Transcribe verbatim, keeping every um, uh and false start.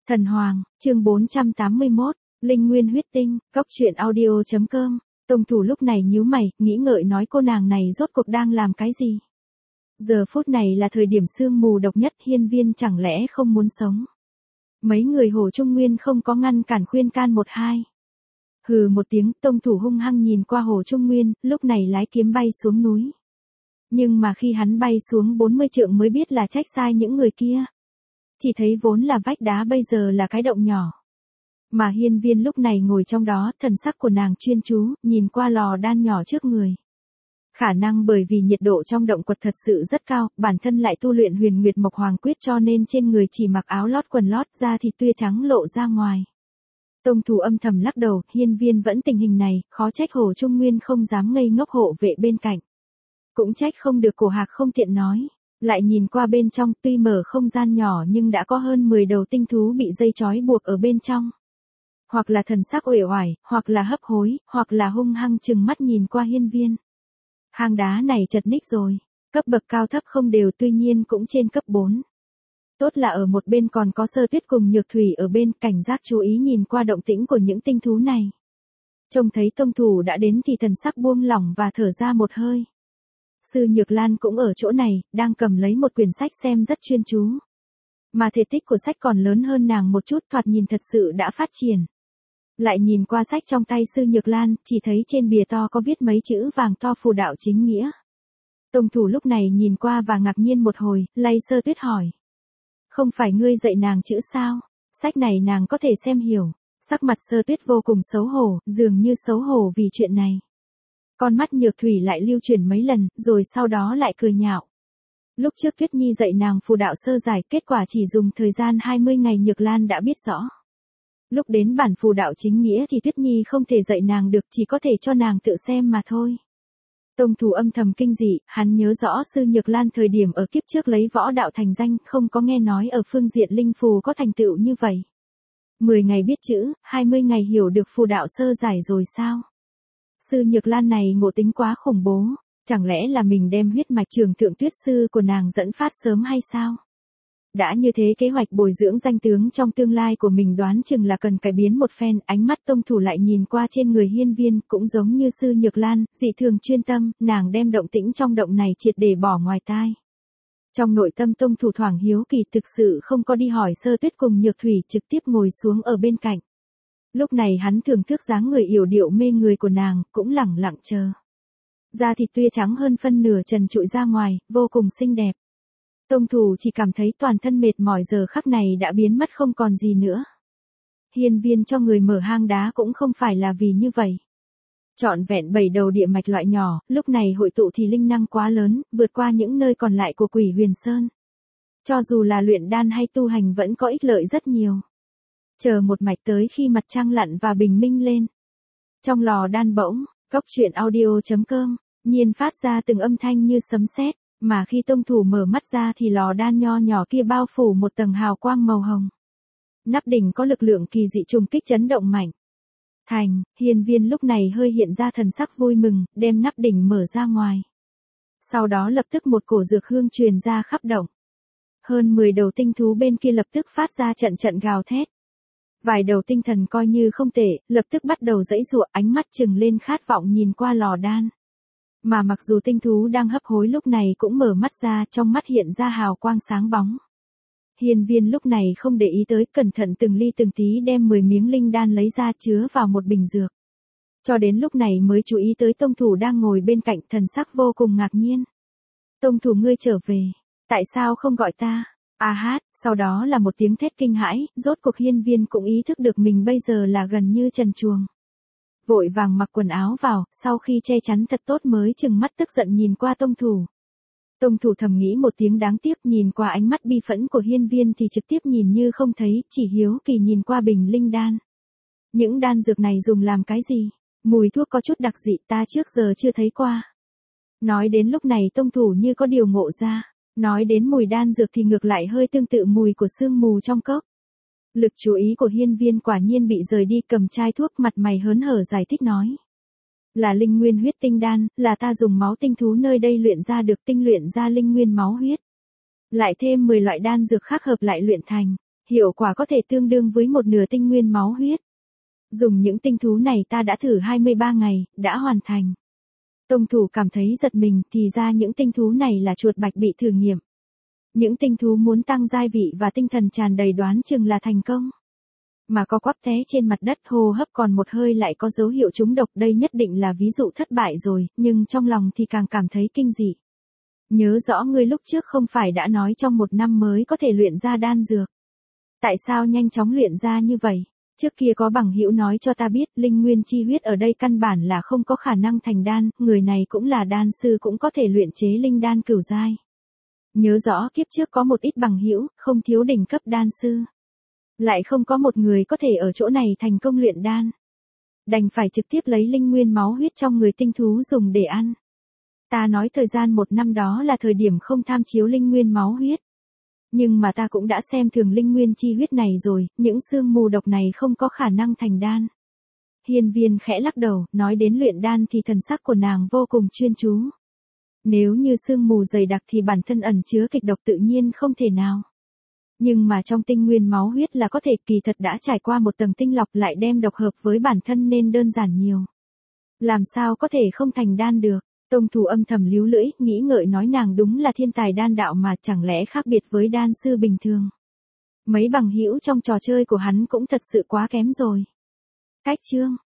Thần Hoàng, chương bốn trăm tám mươi mốt, Linh Nguyên huyết tinh, cóc truyện audio chấm com. Tông Thủ lúc này nhíu mày, nghĩ ngợi nói cô nàng này rốt cuộc đang làm cái gì. Giờ phút này là thời điểm sương mù độc nhất, hiên viên chẳng lẽ không muốn sống. Mấy người Hồ Trung Nguyên không có ngăn cản khuyên can một hai. Hừ một tiếng, Tông Thủ hung hăng nhìn qua Hồ Trung Nguyên, lúc này lái kiếm bay xuống núi. Nhưng mà khi hắn bay xuống bốn mươi trượng mới biết là trách sai những người kia. Chỉ thấy vốn là vách đá bây giờ là cái động nhỏ. Mà hiên viên lúc này ngồi trong đó, thần sắc của nàng chuyên chú, nhìn qua lò đan nhỏ trước người. Khả năng bởi vì nhiệt độ trong động quật thật sự rất cao, bản thân lại tu luyện Huyền Nguyệt Mộc Hoàng Quyết cho nên trên người chỉ mặc áo lót quần lót, da thịt tươi trắng lộ ra ngoài. Tông Thủ âm thầm lắc đầu, hiên viên vẫn tình hình này, khó trách Hồ Trung Nguyên không dám ngây ngốc hộ vệ bên cạnh. Cũng trách không được Cổ Hạc không tiện nói. Lại nhìn qua bên trong, tuy mở không gian nhỏ nhưng đã có hơn mười đầu tinh thú bị dây trói buộc ở bên trong. Hoặc là thần sắc uể oải, hoặc là hấp hối, hoặc là hung hăng chừng mắt nhìn qua hiên viên. Hang đá này chật ních rồi, cấp bậc cao thấp không đều, tuy nhiên cũng trên cấp bốn. Tốt là ở một bên còn có Sơ Tuyết cùng Nhược Thủy ở bên, cảnh giác chú ý nhìn qua động tĩnh của những tinh thú này. Trông thấy Tông Thủ đã đến thì thần sắc buông lỏng và thở ra một hơi. Sư Nhược Lan cũng ở chỗ này, đang cầm lấy một quyển sách xem rất chuyên chú. Mà thể tích của sách còn lớn hơn nàng một chút, thoạt nhìn thật sự đã phát triển. Lại nhìn qua sách trong tay Sư Nhược Lan, chỉ thấy trên bìa to có viết mấy chữ vàng to phù đạo chính nghĩa. Tông Thủ lúc này nhìn qua và ngạc nhiên một hồi, lay Sơ Tuyết hỏi. Không phải ngươi dạy nàng chữ sao? Sách này nàng có thể xem hiểu. Sắc mặt Sơ Tuyết vô cùng xấu hổ, dường như xấu hổ vì chuyện này. Con mắt Nhược Thủy lại lưu chuyển mấy lần, rồi sau đó lại cười nhạo. Lúc trước Tuyết Nhi dạy nàng phù đạo sơ giải, kết quả chỉ dùng thời gian hai mươi ngày Nhược Lan đã biết rõ. Lúc đến bản phù đạo chính nghĩa thì Tuyết Nhi không thể dạy nàng được, chỉ có thể cho nàng tự xem mà thôi. Tông Thủ âm thầm kinh dị, hắn nhớ rõ Sư Nhược Lan thời điểm ở kiếp trước lấy võ đạo thành danh, không có nghe nói ở phương diện linh phù có thành tựu như vậy. mười ngày biết chữ, hai mươi ngày hiểu được phù đạo sơ giải rồi sao? Sư Nhược Lan này ngộ tính quá khủng bố, chẳng lẽ là mình đem huyết mạch Trường Thượng Tuyết sư của nàng dẫn phát sớm hay sao? Đã như thế kế hoạch bồi dưỡng danh tướng trong tương lai của mình đoán chừng là cần cải biến một phen. Ánh mắt Tông Thủ lại nhìn qua trên người hiên viên, cũng giống như Sư Nhược Lan, dị thường chuyên tâm, nàng đem động tĩnh trong động này triệt để bỏ ngoài tai. Trong nội tâm Tông Thủ thoảng hiếu kỳ, thực sự không có đi hỏi Sơ Tuyết cùng Nhược Thủy, trực tiếp ngồi xuống ở bên cạnh. Lúc này hắn thưởng thức dáng người yểu điệu mê người của nàng, cũng lẳng lặng chờ. Da thịt tuy trắng hơn phân nửa trần trụi ra ngoài, vô cùng xinh đẹp. Tông Thủ chỉ cảm thấy toàn thân mệt mỏi giờ khắc này đã biến mất không còn gì nữa. Hiên viên cho người mở hang đá cũng không phải là vì như vậy. Trọn vẹn bảy đầu địa mạch loại nhỏ, lúc này hội tụ thì linh năng quá lớn, vượt qua những nơi còn lại của Quỷ Huyền Sơn. Cho dù là luyện đan hay tu hành vẫn có ích lợi rất nhiều. Chờ một mạch tới khi mặt trăng lặn và bình minh lên. Trong lò đan bỗng, cóc truyện audio chấm com, nhiên phát ra từng âm thanh như sấm sét, mà khi Tông Thủ mở mắt ra thì lò đan nho nhỏ kia bao phủ một tầng hào quang màu hồng. Nắp đỉnh có lực lượng kỳ dị trùng kích chấn động mạnh. Thành, hiên viên lúc này hơi hiện ra thần sắc vui mừng, đem nắp đỉnh mở ra ngoài. Sau đó lập tức một cổ dược hương truyền ra khắp động. Hơn mười đầu tinh thú bên kia lập tức phát ra trận trận gào thét. Vài đầu tinh thần coi như không tệ, lập tức bắt đầu giãy giụa, ánh mắt trừng lên khát vọng nhìn qua lò đan. Mà mặc dù tinh thú đang hấp hối lúc này cũng mở mắt ra, trong mắt hiện ra hào quang sáng bóng. Hiên viên lúc này không để ý tới, cẩn thận từng ly từng tí đem mười miếng linh đan lấy ra chứa vào một bình dược. Cho đến lúc này mới chú ý tới Tông Thủ đang ngồi bên cạnh, thần sắc vô cùng ngạc nhiên. Tông Thủ ngươi trở về, tại sao không gọi ta? A hát, sau đó là một tiếng thét kinh hãi, rốt cuộc hiên viên cũng ý thức được mình bây giờ là gần như trần truồng. Vội vàng mặc quần áo vào, sau khi che chắn thật tốt mới chừng mắt tức giận nhìn qua Tông Thủ. Tông Thủ thầm nghĩ một tiếng đáng tiếc, nhìn qua ánh mắt bi phẫn của hiên viên thì trực tiếp nhìn như không thấy, chỉ hiếu kỳ nhìn qua bình linh đan. Những đan dược này dùng làm cái gì? Mùi thuốc có chút đặc dị ta trước giờ chưa thấy qua. Nói đến lúc này Tông Thủ như có điều ngộ ra. Nói đến mùi đan dược thì ngược lại hơi tương tự mùi của sương mù trong cốc. Lực chú ý của hiên viên quả nhiên bị rời đi, cầm chai thuốc mặt mày hớn hở giải thích nói. Là linh nguyên huyết tinh đan, là ta dùng máu tinh thú nơi đây luyện ra được, tinh luyện ra linh nguyên máu huyết. Lại thêm mười loại đan dược khác hợp lại luyện thành. Hiệu quả có thể tương đương với một nửa tinh nguyên máu huyết. Dùng những tinh thú này ta đã thử hai mươi ba ngày, đã hoàn thành. Tông thủ cảm thấy giật mình, thì ra những tinh thú này là chuột bạch bị thử nghiệm. Những tinh thú muốn tăng giai vị và tinh thần tràn đầy đoán chừng là thành công. Mà có quắp té trên mặt đất hô hấp còn một hơi lại có dấu hiệu trúng độc, đây nhất định là ví dụ thất bại rồi, nhưng trong lòng thì càng cảm thấy kinh dị. Nhớ rõ ngươi lúc trước không phải đã nói trong một năm mới có thể luyện ra đan dược. Tại sao nhanh chóng luyện ra như vậy? Trước kia có bằng hữu nói cho ta biết, linh nguyên chi huyết ở đây căn bản là không có khả năng thành đan, người này cũng là đan sư cũng có thể luyện chế linh đan cửu giai. Nhớ rõ kiếp trước có một ít bằng hữu, không thiếu đỉnh cấp đan sư. Lại không có một người có thể ở chỗ này thành công luyện đan. Đành phải trực tiếp lấy linh nguyên máu huyết trong người tinh thú dùng để ăn. Ta nói thời gian một năm đó là thời điểm không tham chiếu linh nguyên máu huyết. Nhưng mà ta cũng đã xem thường linh nguyên chi huyết này rồi, những xương mù độc này không có khả năng thành đan. Hiên Viên khẽ lắc đầu, nói đến luyện đan thì thần sắc của nàng vô cùng chuyên chú. Nếu như xương mù dày đặc thì bản thân ẩn chứa kịch độc tự nhiên không thể nào. Nhưng mà trong tinh nguyên máu huyết là có thể, kỳ thật đã trải qua một tầng tinh lọc lại đem độc hợp với bản thân nên đơn giản nhiều. Làm sao có thể không thành đan được? Tông thủ âm thầm líu lưỡi, nghĩ ngợi nói nàng đúng là thiên tài đan đạo mà chẳng lẽ khác biệt với đan sư bình thường. Mấy bằng hữu trong trò chơi của hắn cũng thật sự quá kém rồi. Cách chương